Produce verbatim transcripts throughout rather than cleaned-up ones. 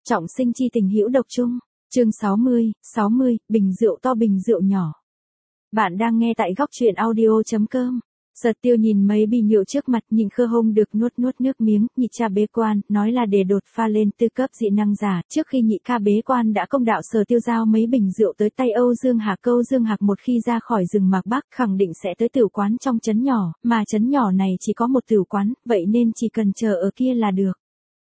Trọng sinh chi tình hữu độc chung. Chương sáu mươi, sáu mươi, bình rượu to bình rượu nhỏ. Bạn đang nghe tại góc truyện audio chấm com. Sở Tiêu nhìn mấy bình rượu trước mặt, nhìn khơ hông được nuốt nuốt nước miếng, nhị cha bế quan, nói là để đột pha lên tư cấp dị năng giả. Trước khi nhị ca bế quan đã công đạo Sở Tiêu giao mấy bình rượu tới tay Âu Dương Hạc. Âu Dương Hạc một khi ra khỏi rừng Mạc Bắc khẳng định sẽ tới tử quán trong trấn nhỏ, mà trấn nhỏ này chỉ có một tử quán, vậy nên chỉ cần chờ ở kia là được.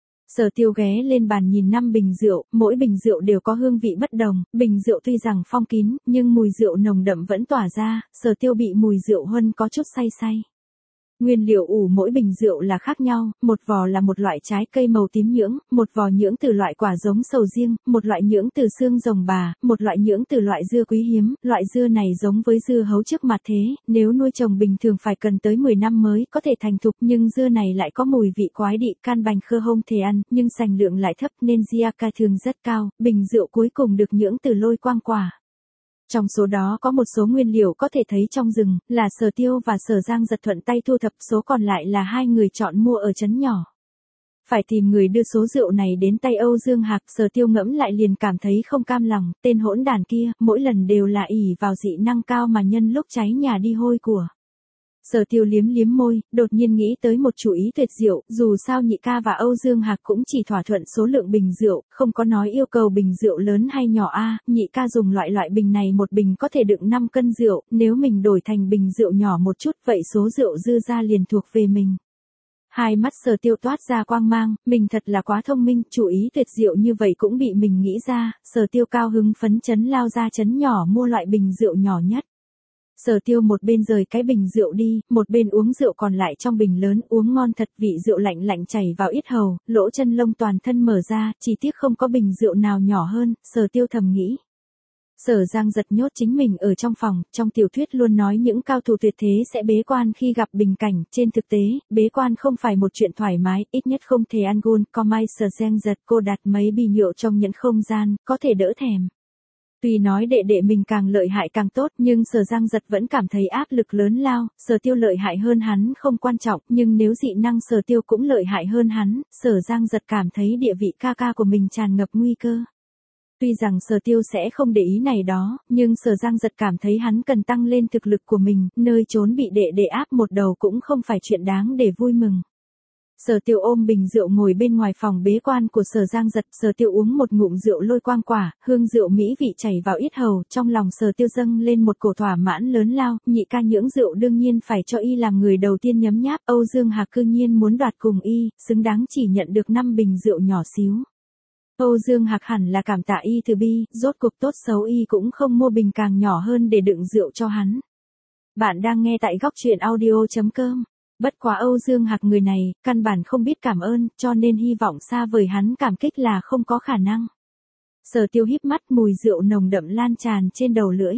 Sở Tiêu ghé lên bàn nhìn năm bình rượu, mỗi bình rượu đều có hương vị bất đồng, bình rượu tuy rằng phong kín, nhưng mùi rượu nồng đậm vẫn tỏa ra, Sở Tiêu bị mùi rượu huân có chút say say. Nguyên liệu ủ mỗi bình rượu là khác nhau, một vò là một loại trái cây màu tím nhưỡng, một vò nhưỡng từ loại quả giống sầu riêng, một loại nhưỡng từ xương rồng bà, một loại nhưỡng từ loại dưa quý hiếm, loại dưa này giống với dưa hấu trước mặt thế, nếu nuôi trồng bình thường phải cần tới mười năm mới có thể thành thục, nhưng dưa này lại có mùi vị quái dị, can bành khơ hông thể ăn, nhưng sành lượng lại thấp nên giê a thường rất cao, bình rượu cuối cùng được nhưỡng từ lôi quang quả. Trong số đó có một số nguyên liệu có thể thấy trong rừng, là Sở Tiêu và Sở Giang Giật thuận tay thu thập, số còn lại là hai người chọn mua ở trấn nhỏ. Phải tìm người đưa số rượu này đến tay Âu Dương Hạc, Sở Tiêu ngẫm lại liền cảm thấy không cam lòng, tên hỗn đàn kia, mỗi lần đều là ỷ vào dị năng cao mà nhân lúc cháy nhà đi hôi của. Sở Tiêu liếm liếm môi, đột nhiên nghĩ tới một chủ ý tuyệt diệu, dù sao nhị ca và Âu Dương Hạc cũng chỉ thỏa thuận số lượng bình rượu, không có nói yêu cầu bình rượu lớn hay nhỏ a, nhị ca dùng loại loại bình này một bình có thể đựng năm cân rượu, nếu mình đổi thành bình rượu nhỏ một chút vậy số rượu dư ra liền thuộc về mình. Hai mắt Sở Tiêu toát ra quang mang, mình thật là quá thông minh, chủ ý tuyệt diệu như vậy cũng bị mình nghĩ ra, Sở Tiêu cao hứng phấn chấn lao ra trấn nhỏ mua loại bình rượu nhỏ nhất. Sở Tiêu một bên rời cái bình rượu đi, một bên uống rượu còn lại trong bình lớn, uống ngon thật, vị rượu lạnh lạnh chảy vào yết hầu, lỗ chân lông toàn thân mở ra, chỉ tiếc không có bình rượu nào nhỏ hơn, Sở Tiêu thầm nghĩ. Sở Giang Giật nhốt chính mình ở trong phòng, trong tiểu thuyết luôn nói những cao thủ tuyệt thế sẽ bế quan khi gặp bình cảnh, trên thực tế, bế quan không phải một chuyện thoải mái, ít nhất không thể ăn gôn, có may Sở Giang Giật cô đặt mấy bình rượu trong nhẫn không gian, có thể đỡ thèm. Tuy nói đệ đệ mình càng lợi hại càng tốt, nhưng Sở Giang Giật vẫn cảm thấy áp lực lớn lao, Sở Tiêu lợi hại hơn hắn không quan trọng, nhưng nếu dị năng Sở Tiêu cũng lợi hại hơn hắn, Sở Giang Giật cảm thấy địa vị ca ca của mình tràn ngập nguy cơ. Tuy rằng Sở Tiêu sẽ không để ý này đó, nhưng Sở Giang Giật cảm thấy hắn cần tăng lên thực lực của mình, nơi trốn bị đệ đệ áp một đầu cũng không phải chuyện đáng để vui mừng. Sở Tiêu ôm bình rượu ngồi bên ngoài phòng bế quan của Sở Giang Giật, Sở Tiêu uống một ngụm rượu lôi quang quả, hương rượu mỹ vị chảy vào yết hầu, trong lòng Sở Tiêu dâng lên một cổ thỏa mãn lớn lao, nhị ca nhưỡng rượu đương nhiên phải cho y làm người đầu tiên nhấm nháp, Âu Dương Hạc cư nhiên muốn đoạt cùng y, xứng đáng chỉ nhận được năm bình rượu nhỏ xíu. Âu Dương Hạc hẳn là cảm tạ y từ bi, rốt cuộc tốt xấu y cũng không mua bình càng nhỏ hơn để đựng rượu cho hắn. Bạn đang nghe tại góc truyện audio chấm com. Bất quá Âu Dương Hạc người này, căn bản không biết cảm ơn, cho nên hy vọng xa vời hắn cảm kích là không có khả năng. Sở Tiêu híp mắt, mùi rượu nồng đậm lan tràn trên đầu lưỡi.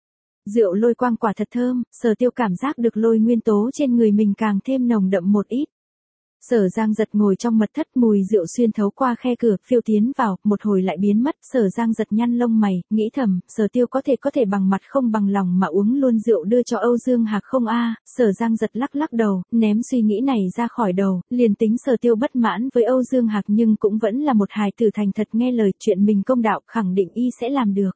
Rượu lôi quang quả thật thơm, Sở Tiêu cảm giác được lôi nguyên tố trên người mình càng thêm nồng đậm một ít. Sở Giang Giật ngồi trong mật thất, mùi rượu xuyên thấu qua khe cửa, phiêu tiến vào, một hồi lại biến mất, Sở Giang Giật nhăn lông mày, nghĩ thầm, Sở Tiêu có thể có thể bằng mặt không bằng lòng mà uống luôn rượu đưa cho Âu Dương Hạc không a, Sở Giang Giật lắc lắc đầu, ném suy nghĩ này ra khỏi đầu, liền tính Sở Tiêu bất mãn với Âu Dương Hạc nhưng cũng vẫn là một hài tử thành thật nghe lời, chuyện mình công đạo, khẳng định y sẽ làm được.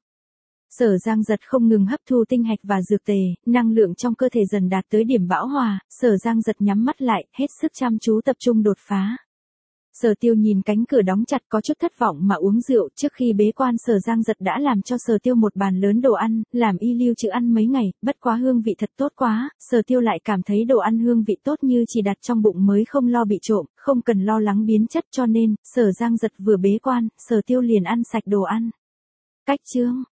Sở Giang Giật không ngừng hấp thu tinh hạch và dược tề, năng lượng trong cơ thể dần đạt tới điểm bão hòa, Sở Giang Giật nhắm mắt lại, hết sức chăm chú tập trung đột phá. Sở Tiêu nhìn cánh cửa đóng chặt có chút thất vọng mà uống rượu, trước khi bế quan Sở Giang Giật đã làm cho Sở Tiêu một bàn lớn đồ ăn, làm y lưu trữ ăn mấy ngày, bất quá hương vị thật tốt quá, Sở Tiêu lại cảm thấy đồ ăn hương vị tốt như chỉ đặt trong bụng mới không lo bị trộm, không cần lo lắng biến chất, cho nên, Sở Giang Giật vừa bế quan, Sở Tiêu liền ăn sạch đồ ăn. Cách chương